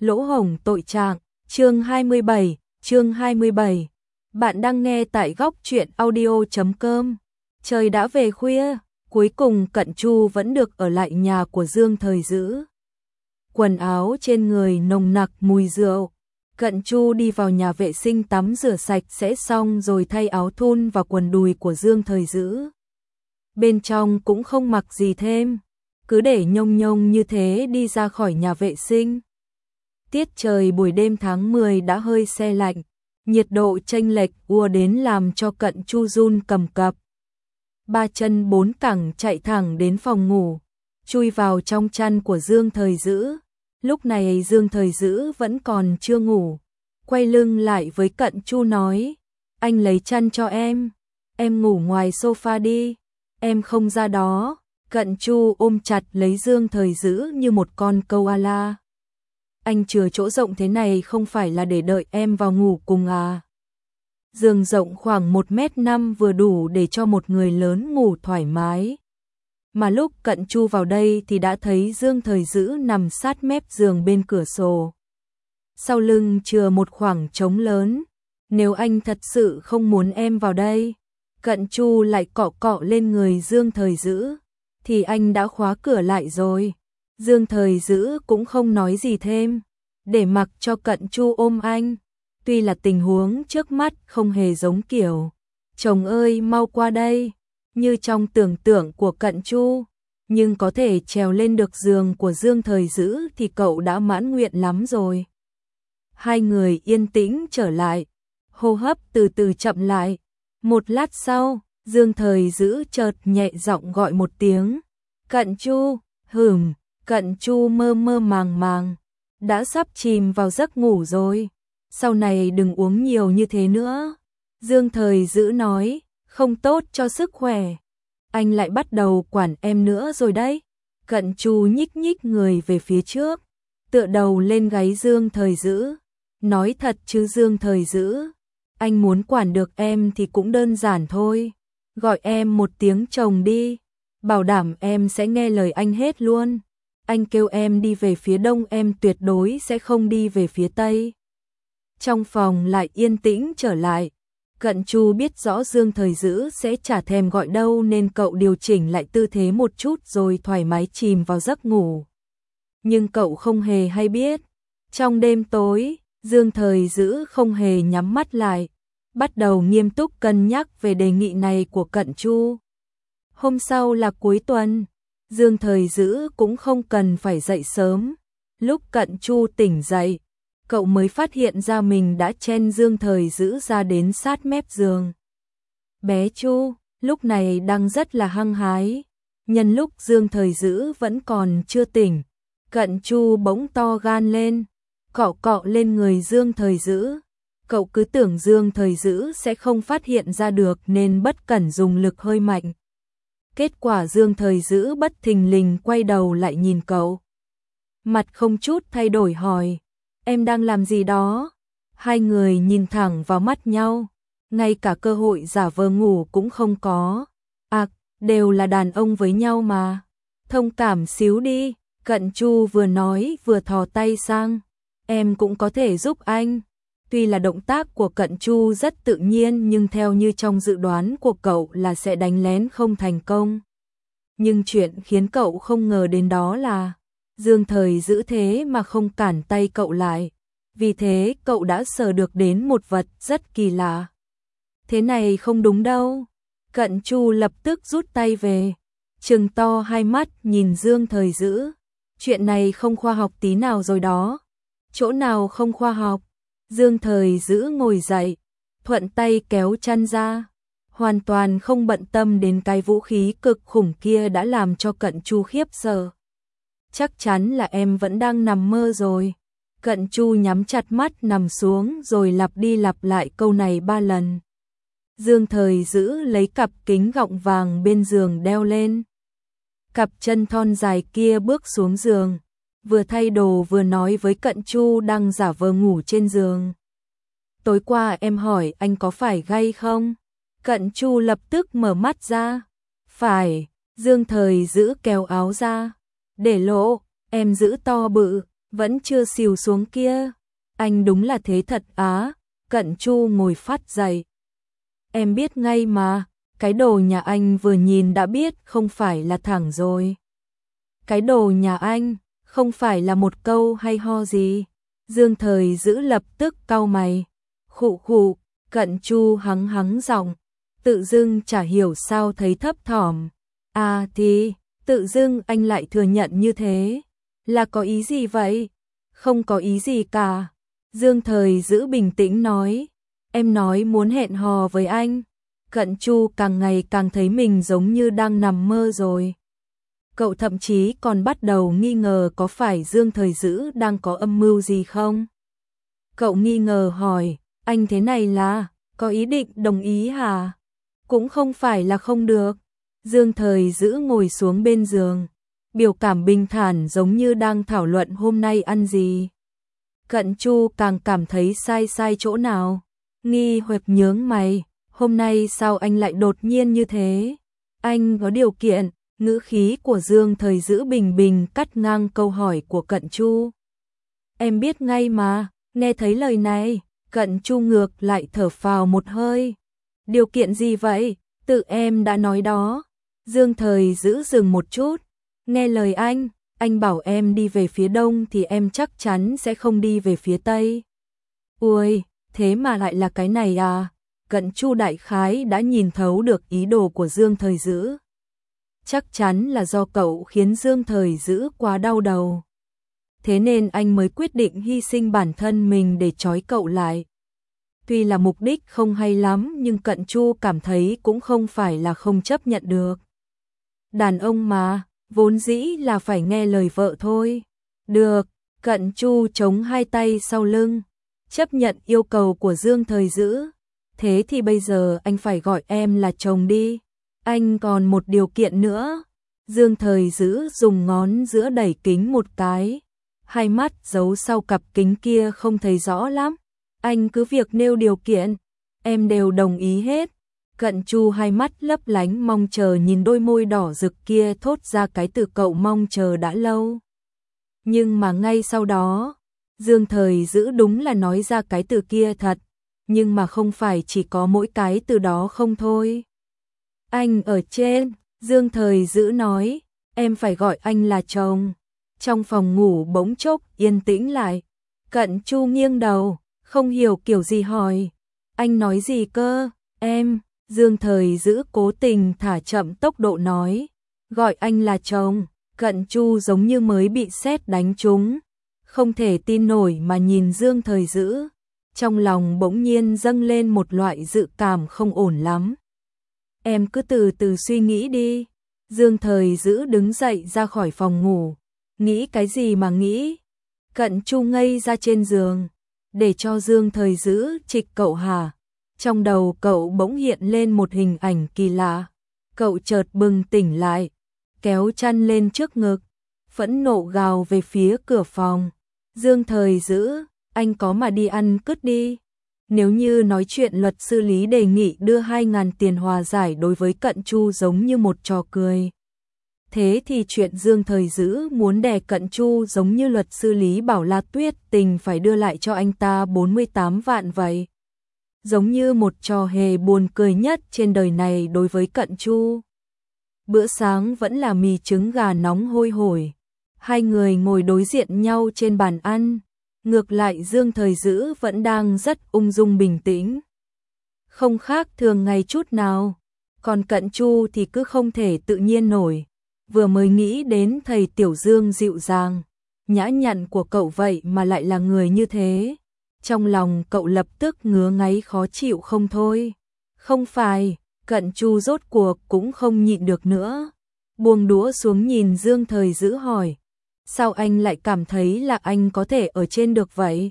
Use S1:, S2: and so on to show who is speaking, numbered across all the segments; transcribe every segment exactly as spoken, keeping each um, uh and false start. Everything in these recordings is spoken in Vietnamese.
S1: Lỗ hổng tội trạng, chương hai mươi bảy, chương hai mươi bảy. Bạn đang nghe tại góc truyện audio chấm com. Trời đã về khuya, cuối cùng Cận Chu vẫn được ở lại nhà của Dương Thời Dữ. Quần áo trên người nồng nặc mùi rượu. Cận Chu đi vào nhà vệ sinh tắm rửa sạch sẽ xong rồi thay áo thun và quần đùi của Dương Thời Dữ. Bên trong cũng không mặc gì thêm, cứ để nhông nhông như thế đi ra khỏi nhà vệ sinh. Tiết trời buổi đêm tháng mười đã hơi se lạnh, nhiệt độ chênh lệch ùa đến làm cho Cận Chu run cầm cập. Ba chân bốn cẳng chạy thẳng đến phòng ngủ, chui vào trong chăn của Dương Thời Dữ. Lúc này Dương Thời Dữ vẫn còn chưa ngủ, quay lưng lại với Cận Chu nói: "Anh lấy chăn cho em, em ngủ ngoài sofa đi, em không ra đó." Cận Chu ôm chặt lấy Dương Thời Dữ như một con koala. "Anh chừa chỗ rộng thế này không phải là để đợi em vào ngủ cùng à?" Giường rộng khoảng một mét năm vừa đủ để cho một người lớn ngủ thoải mái. Mà lúc Cận Chu vào đây thì đã thấy Dương Thời Dữ nằm sát mép giường bên cửa sổ. Sau lưng chừa một khoảng trống lớn. "Nếu anh thật sự không muốn em vào đây," Cận Chu lại cọ cọ lên người Dương Thời Dữ, "thì anh đã khóa cửa lại rồi." Dương Thời Dữ cũng không nói gì thêm, để mặc cho Cận Chu ôm anh. Tuy là tình huống trước mắt không hề giống kiểu "Chồng ơi mau qua đây" như trong tưởng tượng của Cận Chu, nhưng có thể trèo lên được giường của Dương Thời Dữ thì cậu đã mãn nguyện lắm rồi. Hai người yên tĩnh trở lại, hô hấp từ từ chậm lại. Một lát sau, Dương Thời Dữ chợt nhẹ giọng gọi một tiếng: "Cận Chu." "Hửm." Cận Chu mơ mơ màng màng, đã sắp chìm vào giấc ngủ rồi. "Sau này đừng uống nhiều như thế nữa," Dương Thời Dữ nói, "không tốt cho sức khỏe. Anh lại bắt đầu quản em nữa rồi đấy." Cận Chu nhích nhích người về phía trước, tựa đầu lên gáy Dương Thời Dữ. "Nói thật chứ Dương Thời Dữ, anh muốn quản được em thì cũng đơn giản thôi. Gọi em một tiếng chồng đi, bảo đảm em sẽ nghe lời anh hết luôn. Anh kêu em đi về phía đông em tuyệt đối sẽ không đi về phía tây." Trong phòng lại yên tĩnh trở lại. Cận Chu biết rõ Dương Thời Dữ sẽ chả thèm gọi đâu nên cậu điều chỉnh lại tư thế một chút rồi thoải mái chìm vào giấc ngủ. Nhưng cậu không hề hay biết, trong đêm tối, Dương Thời Dữ không hề nhắm mắt lại, bắt đầu nghiêm túc cân nhắc về đề nghị này của Cận Chu. Hôm sau là cuối tuần, Dương Thời Dữ cũng không cần phải dậy sớm. Lúc Cận Chu tỉnh dậy, cậu mới phát hiện ra mình đã chen Dương Thời Dữ ra đến sát mép giường. Bé Chu lúc này đang rất là hăng hái. Nhân lúc Dương Thời Dữ vẫn còn chưa tỉnh, Cận Chu bỗng to gan lên, cọ cọ lên người Dương Thời Dữ. Cậu cứ tưởng Dương Thời Dữ sẽ không phát hiện ra được nên bất cẩn dùng lực hơi mạnh. Kết quả Dương Thời Dữ bất thình lình quay đầu lại nhìn cậu. Mặt không chút thay đổi hỏi: "Em đang làm gì đó?" Hai người nhìn thẳng vào mắt nhau, ngay cả cơ hội giả vờ ngủ cũng không có. "À, đều là đàn ông với nhau mà, thông cảm xíu đi." Cận Chu vừa nói vừa thò tay sang: "Em cũng có thể giúp anh." Tuy là động tác của Cận Chu rất tự nhiên nhưng theo như trong dự đoán của cậu là sẽ đánh lén không thành công. Nhưng chuyện khiến cậu không ngờ đến đó là Dương Thời Dữ thế mà không cản tay cậu lại. Vì thế cậu đã sờ được đến một vật rất kỳ lạ. "Thế này không đúng đâu." Cận Chu lập tức rút tay về, trừng to hai mắt nhìn Dương Thời Dữ. "Chuyện này không khoa học tí nào rồi đó." "Chỗ nào không khoa học?" Dương Thời Dữ ngồi dậy, thuận tay kéo chăn ra, hoàn toàn không bận tâm đến cái vũ khí cực khủng kia đã làm cho Cận Chu khiếp sợ. "Chắc chắn là em vẫn đang nằm mơ rồi." Cận Chu nhắm chặt mắt nằm xuống rồi lặp đi lặp lại câu này ba lần. Dương Thời Dữ lấy cặp kính gọng vàng bên giường đeo lên. Cặp chân thon dài kia bước xuống giường, vừa thay đồ vừa nói với Cận Chu đang giả vờ ngủ trên giường: "Tối qua em hỏi anh có phải gay không?" Cận Chu lập tức mở mắt ra. "Phải." Dương Thời Dữ kéo áo ra, để lộ: "Em giữ to bự." Vẫn chưa xìu xuống kia. Anh đúng là thế thật á. Cận Chu ngồi phát dậy. Em biết ngay mà, cái đồ nhà anh vừa nhìn đã biết không phải là thẳng rồi. Cái đồ nhà anh, không phải là một câu hay ho gì. Dương Thời Dữ lập tức cau mày. Khụ khụ, Cận Chu hắng hắng giọng, tự dưng chả hiểu sao thấy thấp thỏm. À thì, tự dưng anh lại thừa nhận như thế. Là có ý gì vậy? Không có ý gì cả. Dương Thời Dữ bình tĩnh nói. Em nói muốn hẹn hò với anh. Cận Chu càng ngày càng thấy mình giống như đang nằm mơ rồi. Cậu thậm chí còn bắt đầu nghi ngờ có phải Dương Thời Dữ đang có âm mưu gì không? Cậu nghi ngờ hỏi, anh thế này là, có ý định đồng ý hả? Cũng không phải là không được. Dương Thời Dữ ngồi xuống bên giường, biểu cảm bình thản giống như đang thảo luận hôm nay ăn gì. Cận Chu càng cảm thấy sai sai chỗ nào, nghi hoặc nhướng mày, hôm nay sao anh lại đột nhiên như thế? Anh có điều kiện. Ngữ khí của Dương Thời Dữ bình bình cắt ngang câu hỏi của Cận Chu. Em biết ngay mà, nghe thấy lời này, Cận Chu ngược lại thở phào một hơi. Điều kiện gì vậy? Tự em đã nói đó. Dương Thời Dữ dừng một chút. Nghe lời anh, anh bảo em đi về phía đông thì em chắc chắn sẽ không đi về phía tây. Ui, thế mà lại là cái này à? Cận Chu đại khái đã nhìn thấu được ý đồ của Dương Thời Dữ. Chắc chắn là do cậu khiến Dương Thời Dữ quá đau đầu. Thế nên anh mới quyết định hy sinh bản thân mình để trói cậu lại. Tuy là mục đích không hay lắm nhưng Cận Chu cảm thấy cũng không phải là không chấp nhận được. Đàn ông mà, vốn dĩ là phải nghe lời vợ thôi. Được, Cận Chu chống hai tay sau lưng, chấp nhận yêu cầu của Dương Thời Dữ. Thế thì bây giờ anh phải gọi em là chồng đi. Anh còn một điều kiện nữa. Dương Thời Dữ dùng ngón giữa đẩy kính một cái. Hai mắt giấu sau cặp kính kia không thấy rõ lắm. Anh cứ việc nêu điều kiện, em đều đồng ý hết. Cận Chu hai mắt lấp lánh mong chờ nhìn đôi môi đỏ rực kia thốt ra cái từ cậu mong chờ đã lâu. Nhưng mà ngay sau đó, Dương Thời Dữ đúng là nói ra cái từ kia thật. Nhưng mà không phải chỉ có mỗi cái từ đó không thôi. Anh ở trên, Dương Thời Dữ nói, em phải gọi anh là chồng. Trong phòng ngủ bỗng chốc yên tĩnh lại. Cận Chu nghiêng đầu, không hiểu kiểu gì hỏi. Anh nói gì cơ, em? Dương Thời Dữ cố tình thả chậm tốc độ nói. Gọi anh là chồng. Cận Chu giống như mới bị sét đánh trúng. Không thể tin nổi mà nhìn Dương Thời Dữ. Trong lòng bỗng nhiên dâng lên một loại dự cảm không ổn lắm. Em cứ từ từ suy nghĩ đi. Dương Thời Dữ đứng dậy ra khỏi phòng ngủ. Nghĩ cái gì mà nghĩ? Cận Chu ngây ra trên giường. Để cho Dương Thời Dữ trịch cậu hả? Trong đầu cậu bỗng hiện lên một hình ảnh kỳ lạ. Cậu chợt bừng tỉnh lại, kéo chăn lên trước ngực, phẫn nộ gào về phía cửa phòng. Dương Thời Dữ, anh có mà đi ăn cứt đi. Nếu như nói chuyện luật sư Lý đề nghị đưa hai ngàn tiền hòa giải đối với Cận Chu giống như một trò cười. Thế thì chuyện Dương Thời Dữ muốn đè Cận Chu giống như luật sư Lý bảo La Tuyết Tình phải đưa lại cho anh ta bốn mươi tám vạn vậy. Giống như một trò hề buồn cười nhất trên đời này đối với Cận Chu. Bữa sáng vẫn là mì trứng gà nóng hôi hổi. Hai người ngồi đối diện nhau trên bàn ăn. Ngược lại Dương Thời Dữ vẫn đang rất ung dung bình tĩnh. Không khác thường ngày chút nào. Còn Cận Chu thì cứ không thể tự nhiên nổi. Vừa mới nghĩ đến thầy Tiểu Dương dịu dàng, nhã nhặn của cậu vậy mà lại là người như thế. Trong lòng cậu lập tức ngứa ngáy khó chịu không thôi. Không phải, Cận Chu rốt cuộc cũng không nhịn được nữa. Buông đũa xuống nhìn Dương Thời Dữ hỏi. Sao anh lại cảm thấy là anh có thể ở trên được vậy?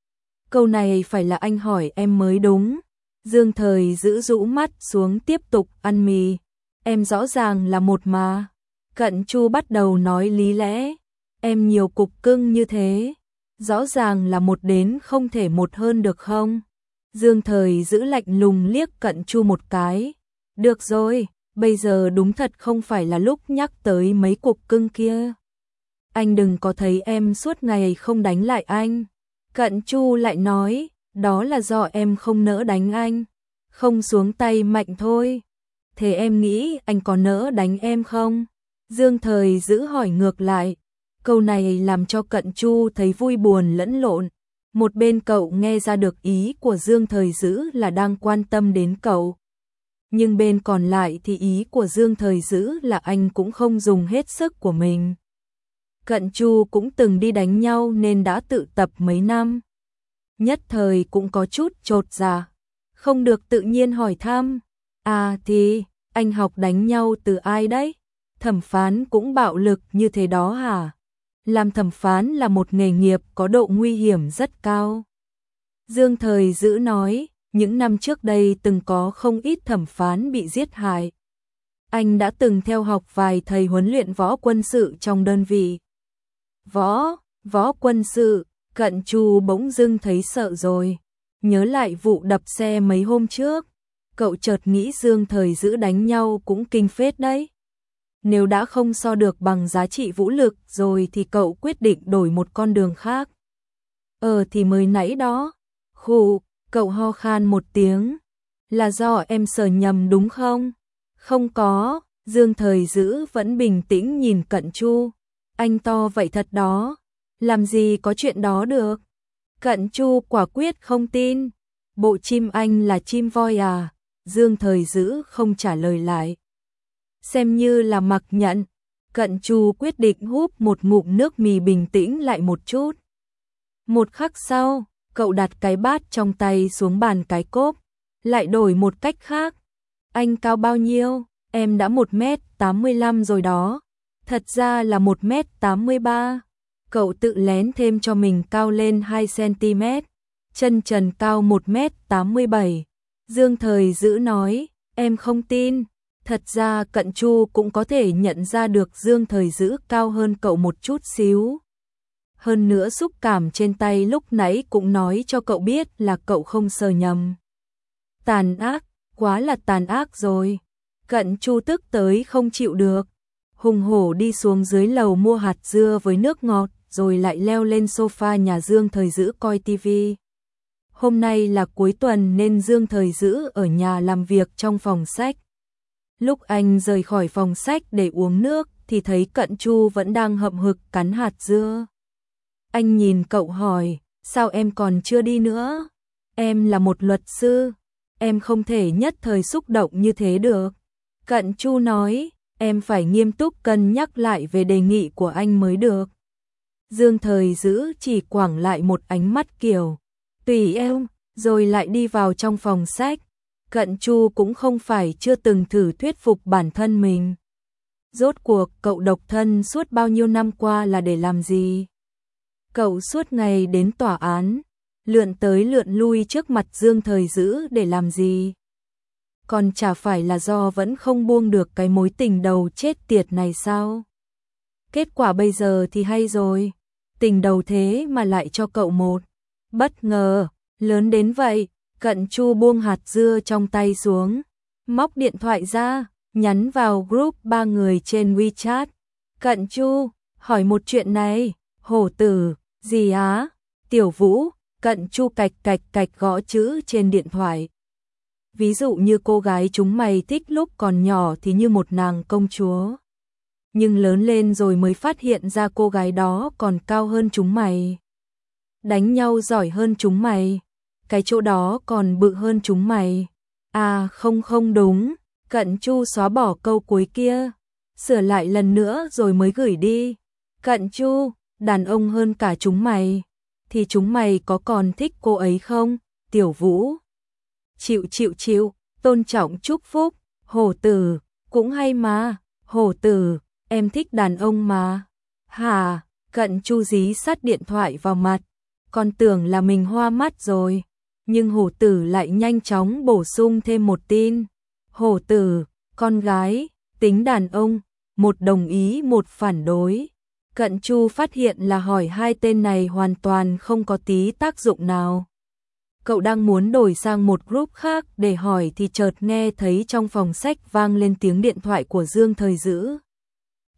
S1: Câu này phải là anh hỏi em mới đúng. Dương Thời Dữ rũ mắt xuống tiếp tục ăn mì. Em rõ ràng là một mà. Cận Chu bắt đầu nói lý lẽ. Em nhiều cục cưng như thế. Rõ ràng là một đến không thể một hơn được không? Dương Thời Dữ lạnh lùng liếc Cận Chu một cái. Được rồi, bây giờ đúng thật không phải là lúc nhắc tới mấy cục cưng kia. anh đừng có thấy em suốt ngày không đánh lại anh. Cận Chu lại nói, đó là do em không nỡ đánh anh, không xuống tay mạnh thôi. Thế em nghĩ anh có nỡ đánh em không? Dương Thời Dữ hỏi ngược lại. Câu này làm cho Cận Chu thấy vui buồn lẫn lộn. Một bên cậu nghe ra được ý của Dương Thời Dữ là đang quan tâm đến cậu. Nhưng bên còn lại thì ý của Dương Thời Dữ là anh cũng không dùng hết sức của mình. Cận Chu cũng từng đi đánh nhau nên đã tự tập mấy năm. Nhất thời cũng có chút chột dạ, không được tự nhiên hỏi thăm. À thì, anh học đánh nhau từ ai đấy? Thẩm phán cũng bạo lực như thế đó hả? Làm thẩm phán là một nghề nghiệp có độ nguy hiểm rất cao. Dương Thời Dữ nói, những năm trước đây từng có không ít thẩm phán bị giết hại. Anh đã từng theo học vài thầy huấn luyện võ quân sự trong đơn vị. Võ, võ quân sự, Cận Chu bỗng dưng thấy sợ rồi. Nhớ lại vụ đập xe mấy hôm trước, cậu chợt nghĩ Dương Thời Dữ đánh nhau cũng kinh phết đấy. Nếu đã không so được bằng giá trị vũ lực rồi thì cậu quyết định đổi một con đường khác. Ờ thì mới nãy đó, khụ, cậu ho khan một tiếng. Là do em sờ nhầm đúng không? Không có, Dương Thời Dữ vẫn bình tĩnh nhìn Cận Chu. Anh to vậy thật đó, làm gì có chuyện đó được. Cận Chu quả quyết không tin. Bộ chim anh là chim voi à? Dương Thời Dữ không trả lời lại. Xem như là mặc nhận. Cận Chu quyết định húp một ngụm nước mì bình tĩnh lại một chút. Một khắc sau, cậu đặt cái bát trong tay xuống bàn cái cốp, lại đổi một cách khác. Anh cao bao nhiêu? Em đã một mét tám mươi lăm rồi đó. Thật ra là một mét tám mươi ba. Cậu tự lén thêm cho mình cao lên hai xăng-ti-mét. Chân trần cao một mét tám mươi bảy. Dương Thời Dữ nói, em không tin. Thật ra Cận Chu cũng có thể nhận ra được Dương Thời Dữ cao hơn cậu một chút xíu. Hơn nữa xúc cảm trên tay lúc nãy cũng nói cho cậu biết là cậu không sờ nhầm. Tàn ác, quá là tàn ác rồi. Cận Chu tức tới không chịu được. Hùng hổ đi xuống dưới lầu mua hạt dưa với nước ngọt, rồi lại leo lên sofa nhà Dương Thời Dữ coi tivi. Hôm nay là cuối tuần nên Dương Thời Dữ ở nhà làm việc trong phòng sách. Lúc anh rời khỏi phòng sách để uống nước thì thấy Cận Chu vẫn đang hậm hực cắn hạt dưa. Anh nhìn cậu hỏi, sao em còn chưa đi nữa? Em là một luật sư, em không thể nhất thời xúc động như thế được. Cận Chu nói, em phải nghiêm túc cân nhắc lại về đề nghị của anh mới được. Dương Thời Dữ chỉ quẳng lại một ánh mắt kiểu, tùy em, rồi lại đi vào trong phòng sách. Cận Chu cũng không phải chưa từng thử thuyết phục bản thân mình. Rốt cuộc cậu độc thân suốt bao nhiêu năm qua là để làm gì? Cậu suốt ngày đến tòa án, lượn tới lượn lui trước mặt Dương Thời Dữ để làm gì? Còn chả phải là do vẫn không buông được cái mối tình đầu chết tiệt này sao? Kết quả bây giờ thì hay rồi, tình đầu thế mà lại cho cậu một bất ngờ lớn đến vậy. Cận Chu buông hạt dưa trong tay xuống, móc điện thoại ra, nhắn vào group ba người trên WeChat. Cận Chu, hỏi một chuyện này, hổ tử, gì á? Tiểu Vũ. Cận Chu cạch cạch cạch gõ chữ trên điện thoại. Ví dụ như cô gái chúng mày thích lúc còn nhỏ thì như một nàng công chúa. Nhưng lớn lên rồi mới phát hiện ra cô gái đó còn cao hơn chúng mày. Đánh nhau giỏi hơn chúng mày. Cái chỗ đó còn bự hơn chúng mày. À không không đúng. Cận Chu xóa bỏ câu cuối kia, sửa lại lần nữa rồi mới gửi đi. Cận Chu, đàn ông hơn cả chúng mày. Thì chúng mày có còn thích cô ấy không? Tiểu Vũ. Chịu chịu chịu, tôn trọng chúc phúc. Hổ tử, cũng hay mà. Hổ tử, em thích đàn ông mà. Hả? Cận Chu dí sát điện thoại vào mặt. Con tưởng là mình hoa mắt rồi. Nhưng hổ tử lại nhanh chóng bổ sung thêm một tin. Hổ tử, con gái, tính đàn ông, một đồng ý một phản đối. Cận Chu phát hiện là hỏi hai tên này hoàn toàn không có tí tác dụng nào. Cậu đang muốn đổi sang một group khác để hỏi thì chợt nghe thấy trong phòng sách vang lên tiếng điện thoại của Dương Thời Dữ.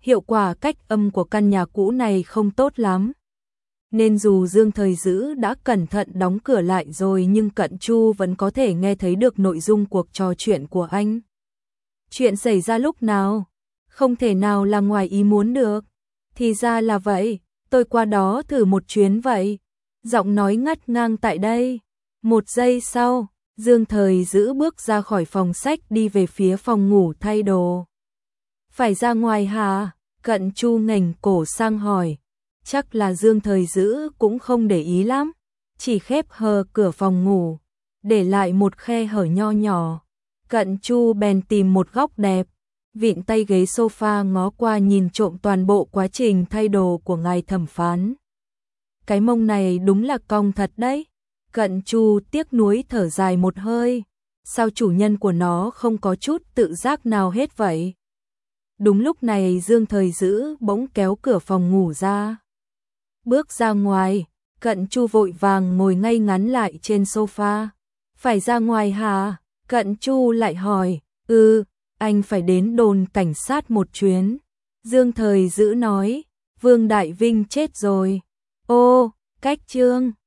S1: hiệu quả cách âm của căn nhà cũ này không tốt lắm. Nên dù Dương Thời Dữ đã cẩn thận đóng cửa lại rồi nhưng Cận Chu vẫn có thể nghe thấy được nội dung cuộc trò chuyện của anh. Chuyện xảy ra lúc nào? Không thể nào là ngoài ý muốn được. Thì ra là vậy, tôi qua đó thử một chuyến vậy. Giọng nói ngắt ngang tại đây. Một giây sau, Dương Thời Dữ bước ra khỏi phòng sách đi về phía phòng ngủ thay đồ. Phải ra ngoài hả? Cận Chu nghềnh cổ sang hỏi. Chắc là Dương Thời Dữ cũng không để ý lắm, chỉ khép hờ cửa phòng ngủ, để lại một khe hở nho nhỏ. Cận Chu bèn tìm một góc đẹp, vịn tay ghế sofa ngó qua nhìn trộm toàn bộ quá trình thay đồ của ngài thẩm phán. Cái mông này đúng là cong thật đấy. Cận Chu tiếc nuối thở dài một hơi, sao chủ nhân của nó không có chút tự giác nào hết vậy? Đúng lúc này Dương Thời Dữ bỗng kéo cửa phòng ngủ ra. Bước ra ngoài, Cận Chu vội vàng ngồi ngay ngắn lại trên sofa. Phải ra ngoài hả? Cận Chu lại hỏi. Ừ, anh phải đến đồn cảnh sát một chuyến. Dương Thời Dữ nói. Vương Đại Vinh chết rồi. Ô, cách chương.